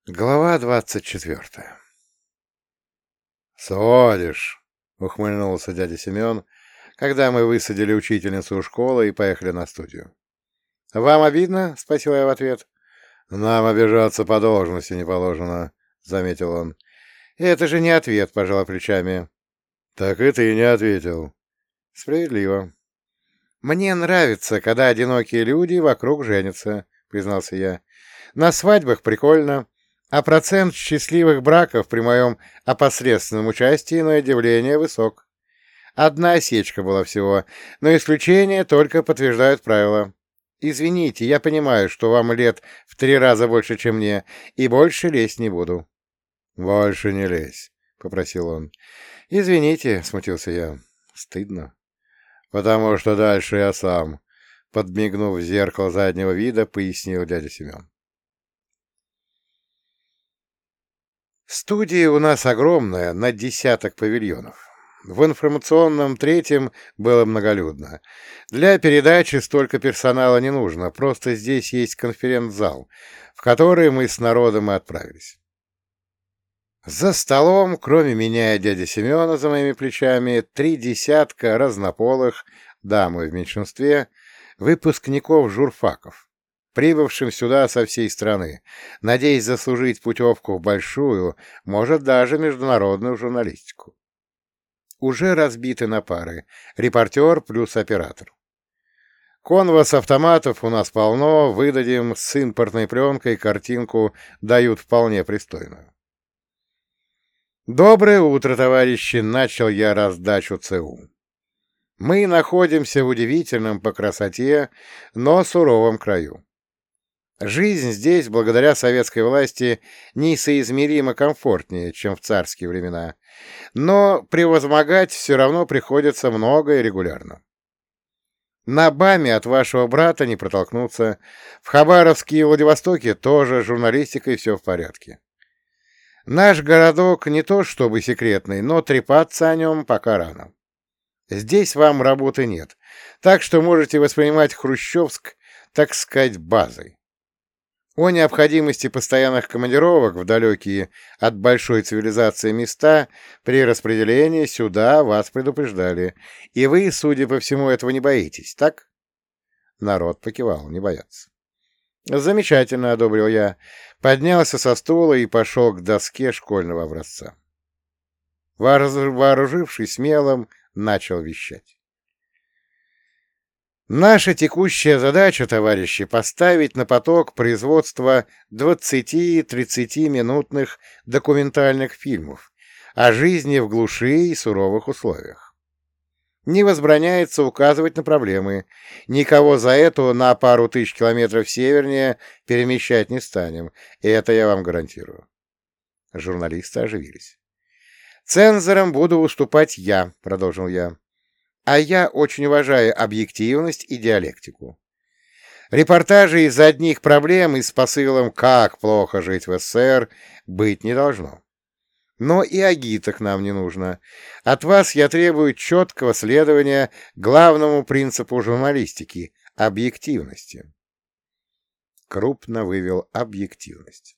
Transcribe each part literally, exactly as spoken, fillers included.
Глава двадцать четвертая. «Сводишь!» — ухмыльнулся дядя Семен, когда мы высадили учительницу у школы и поехали на студию. «Вам обидно?» — спросил я в ответ. «Нам обижаться по должности не положено», — заметил он. «Это же не ответ», — пожала плечами. «Так и ты не ответил». «Справедливо». «Мне нравится, когда одинокие люди вокруг женятся», — признался я. «На свадьбах прикольно». А процент счастливых браков при моем опосредственном участии, на удивление, высок. Одна осечка была всего, но исключения только подтверждают правила. Извините, я понимаю, что вам лет в три раза больше, чем мне, и больше лезть не буду. — Больше не лезь, — попросил он. — Извините, — смутился я. — Стыдно. — Потому что дальше я сам, — подмигнув в зеркало заднего вида, пояснил дядя Семен. Студия у нас огромная, на десяток павильонов. В информационном третьем было многолюдно. Для передачи столько персонала не нужно, просто здесь есть конференц-зал, в который мы с народом и отправились. За столом, кроме меня и дяди Семена за моими плечами, три десятка разнополых, дамы в меньшинстве, выпускников журфаков, прибывшим сюда со всей страны, надеясь заслужить путевку в большую, может, даже международную журналистику. Уже разбиты на пары — репортер плюс оператор. Конвас автоматов у нас полно, выдадим с импортной пленкой, картинку дают вполне пристойную. «Доброе утро, товарищи!» — начал я раздачу ЦУ. Мы находимся в удивительном по красоте, но суровом краю. Жизнь здесь, благодаря советской власти, несоизмеримо комфортнее, чем в царские времена, но превозмогать все равно приходится много и регулярно. На БАМе от вашего брата не протолкнуться, в Хабаровске и Владивостоке тоже журналистикой все в порядке. Наш городок не то чтобы секретный, но трепаться о нем пока рано. Здесь вам работы нет, так что можете воспринимать Хрущевск, так сказать, базой. О необходимости постоянных командировок в далекие от большой цивилизации места при распределении сюда вас предупреждали, и вы, судя по всему, этого не боитесь, так? Народ покивал, не боятся. Замечательно, — одобрил я, поднялся со стула и пошел к доске школьного образца. Вооружившись смелым, начал вещать. Наша текущая задача, товарищи, поставить на поток производства двадцати-тридцатиминутных документальных фильмов о жизни в глуши и суровых условиях. Не возбраняется указывать на проблемы, никого за это на пару тысяч километров севернее перемещать не станем, и это я вам гарантирую. Журналисты оживились. «Цензором буду выступать я», — продолжил я. А я очень уважаю объективность и диалектику. Репортажи из одних проблем и с посылом «как плохо жить в СССР» быть не должно. Но и агиток нам не нужно. От вас я требую четкого следования главному принципу журналистики — объективности. Крупно вывел объективность.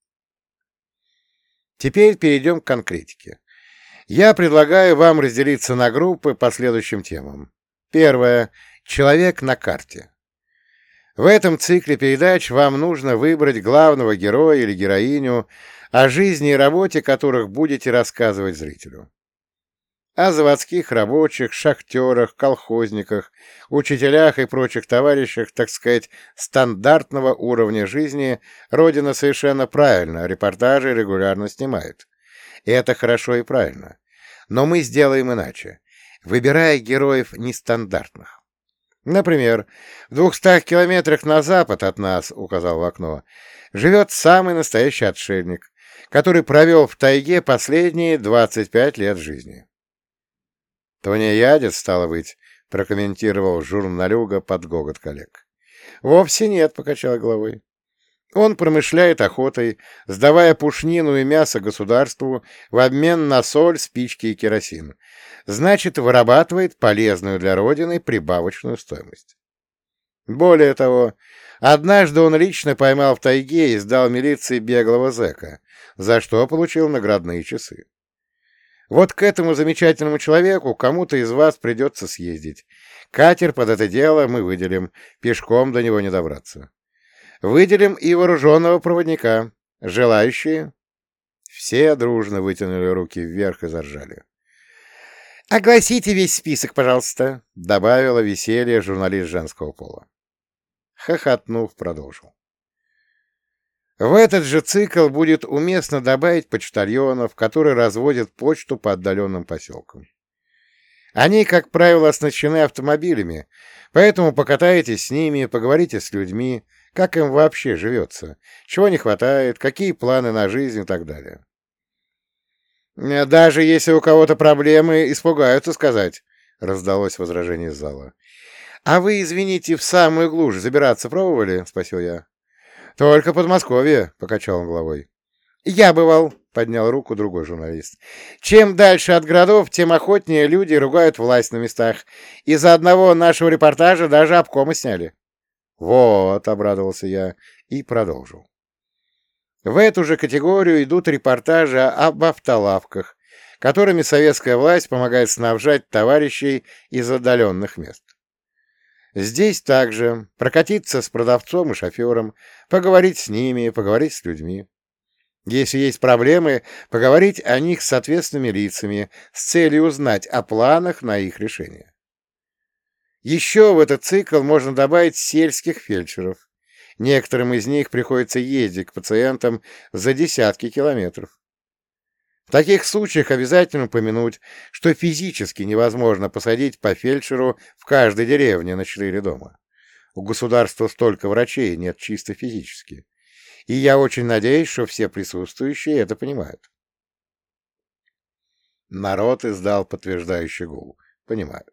Теперь перейдем к конкретике. Я предлагаю вам разделиться на группы по следующим темам. Первое. Человек на карте. В этом цикле передач вам нужно выбрать главного героя или героиню, о жизни и работе которых будете рассказывать зрителю. О заводских рабочих, шахтерах, колхозниках, учителях и прочих товарищах, так сказать, стандартного уровня жизни Родина совершенно правильно репортажи регулярно снимает. И это хорошо и правильно. Но мы сделаем иначе, выбирая героев нестандартных. Например, в двухстах километрах на запад от нас, указал в окно, живет самый настоящий отшельник, который провел в тайге последние двадцать пять лет жизни. «Тунеядец, стало быть», — прокомментировал журналюга под гогот коллег. «Вовсе нет», — покачал головой. Он промышляет охотой, сдавая пушнину и мясо государству в обмен на соль, спички и керосин. Значит, вырабатывает полезную для Родины прибавочную стоимость. Более того, Однажды он лично поймал в тайге и сдал милиции беглого зэка, за что получил наградные часы. Вот к этому замечательному человеку кому-то из вас придется съездить. Катер под это дело мы выделим, пешком до него не добраться. Выделим и вооруженного проводника. Желающие?» Все дружно вытянули руки вверх и заржали. «Огласите весь список, пожалуйста», — добавила веселье журналист женского пола. Хохотнув, продолжил. В этот же цикл будет уместно добавить почтальонов, которые разводят почту по отдаленным поселкам. Они, как правило, оснащены автомобилями, поэтому покатаетесь с ними, поговорите с людьми, как им вообще живется, чего не хватает, какие планы на жизнь и так далее. «Даже если у кого-то проблемы, испугаются сказать», — раздалось возражение из зала. «А вы, извините, в самую глушь забираться пробовали?» — спросил я. «Только Подмосковье», — покачал он головой. «Я бывал», — поднял руку другой журналист. «Чем дальше от городов, тем охотнее люди ругают власть на местах. Из-за одного нашего репортажа даже обкомы сняли». «Вот», — обрадовался я и продолжил. В эту же категорию идут репортажи об автолавках, которыми советская власть помогает снабжать товарищей из отдаленных мест. Здесь также прокатиться с продавцом и шофером, поговорить с ними, поговорить с людьми. Если есть проблемы, поговорить о них с ответственными лицами с целью узнать о планах на их решение. Еще в этот цикл можно добавить сельских фельдшеров. Некоторым из них приходится ездить к пациентам за десятки километров. В таких случаях обязательно упомянуть, что физически невозможно посадить по фельдшеру в каждой деревне на четыре дома. У государства столько врачей нет чисто физически. И я очень надеюсь, что все присутствующие это понимают. Народ издал подтверждающий гул. Понимают.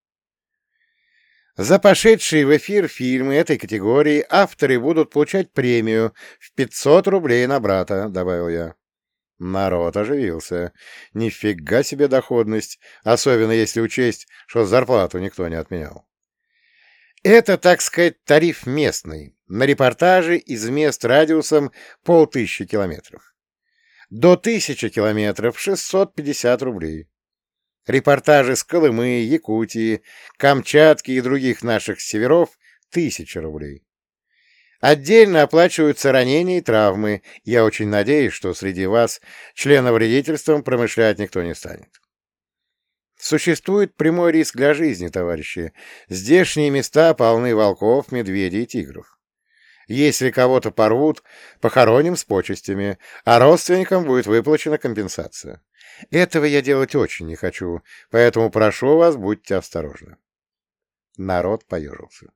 За пошедшие в эфир фильмы этой категории авторы будут получать премию в пятьсот рублей на брата, добавил я. Народ оживился. Нифига себе доходность, особенно если учесть, что зарплату никто не отменял. Это, так сказать, тариф местный, на репортажи из мест радиусом полтысячи километров. До тысячи километров шестьсот пятьдесят рублей. Репортажи с Колымы, Якутии, Камчатки и других наших северов — тысяча рублей. Отдельно оплачиваются ранения и травмы. Я очень надеюсь, что среди вас членовредительством промышлять никто не станет. Существует прямой риск для жизни, товарищи. Здешние места полны волков, медведей и тигров. Если кого-то порвут, похороним с почестями, а родственникам будет выплачена компенсация. Этого я делать очень не хочу, поэтому прошу вас, будьте осторожны. Народ поежился.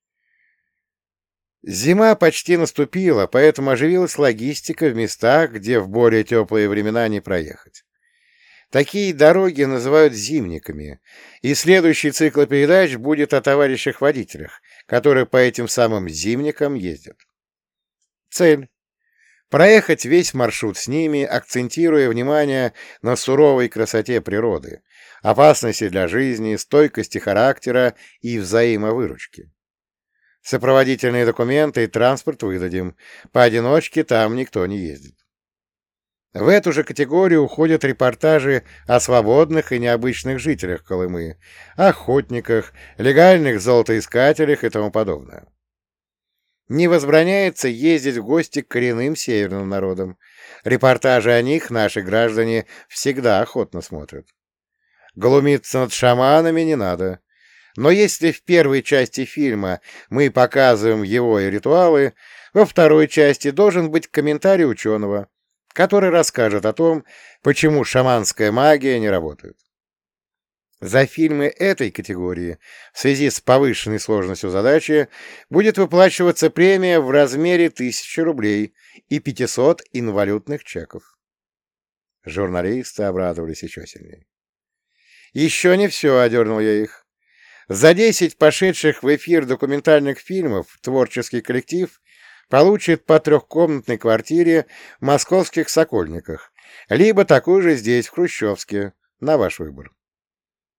Зима почти наступила, поэтому оживилась логистика в местах, где в более теплые времена не проехать. Такие дороги называют зимниками, и следующий цикл передач будет о товарищах-водителях, которые по этим самым зимникам ездят. Цель — проехать весь маршрут с ними, акцентируя внимание на суровой красоте природы, опасности для жизни, стойкости характера и взаимовыручки. Сопроводительные документы и транспорт выдадим, поодиночке там никто не ездит. В эту же категорию уходят репортажи о свободных и необычных жителях Колымы, охотниках, легальных золотоискателях и тому подобное. Не возбраняется ездить в гости к коренным северным народам. Репортажи о них наши граждане всегда охотно смотрят. Глумиться над шаманами не надо. Но если в первой части фильма мы показываем его и ритуалы, во второй части должен быть комментарий ученого, который расскажет о том, почему шаманская магия не работает. За фильмы этой категории в связи с повышенной сложностью задачи будет выплачиваться премия в размере тысячи рублей и пятисот инвалютных чеков. Журналисты обрадовались еще сильнее. «Еще не все», — одернул я их. «За десять пошедших в эфир документальных фильмов творческий коллектив получит по трехкомнатной квартире в московских Сокольниках, либо такую же здесь, в Хрущевске, на ваш выбор.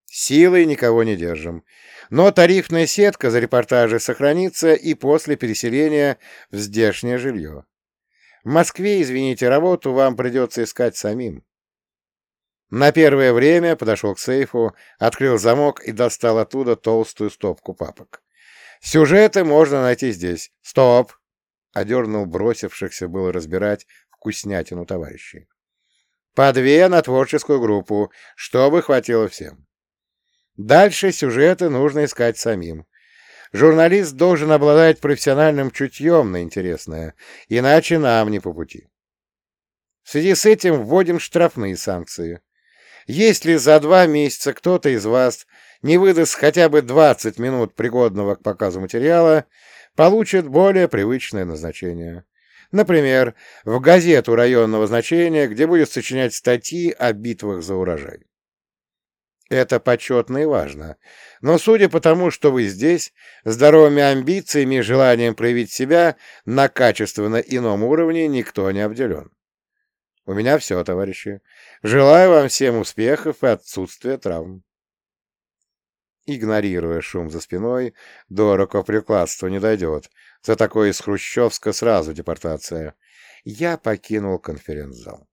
Силой никого не держим. Но тарифная сетка за репортажи сохранится и после переселения в здешнее жилье. В Москве, извините, работу вам придется искать самим. На первое время подошел к сейфу, открыл замок и достал оттуда толстую стопку папок. Сюжеты можно найти здесь. Стоп! Одернул бросившихся было разбирать вкуснятину товарищей. По две на творческую группу, чтобы хватило всем. Дальше сюжеты нужно искать самим. Журналист должен обладать профессиональным чутьем на интересное, иначе нам не по пути. В связи с этим вводим штрафные санкции. Если за два месяца кто-то из вас не выдаст хотя бы двадцать минут пригодного к показу материала, получит более привычное назначение. Например, в газету районного значения, где будет сочинять статьи о битвах за урожай. Это почетно и важно, но судя по тому, что вы здесь, здоровыми амбициями и желанием проявить себя на качественно ином уровне никто не обделен. У меня все, товарищи. Желаю вам всем успехов и отсутствия травм. Игнорируя шум за спиной, до рукоприкладства не дойдет. За такое из Хрущевска сразу депортация. Я покинул конференц-зал.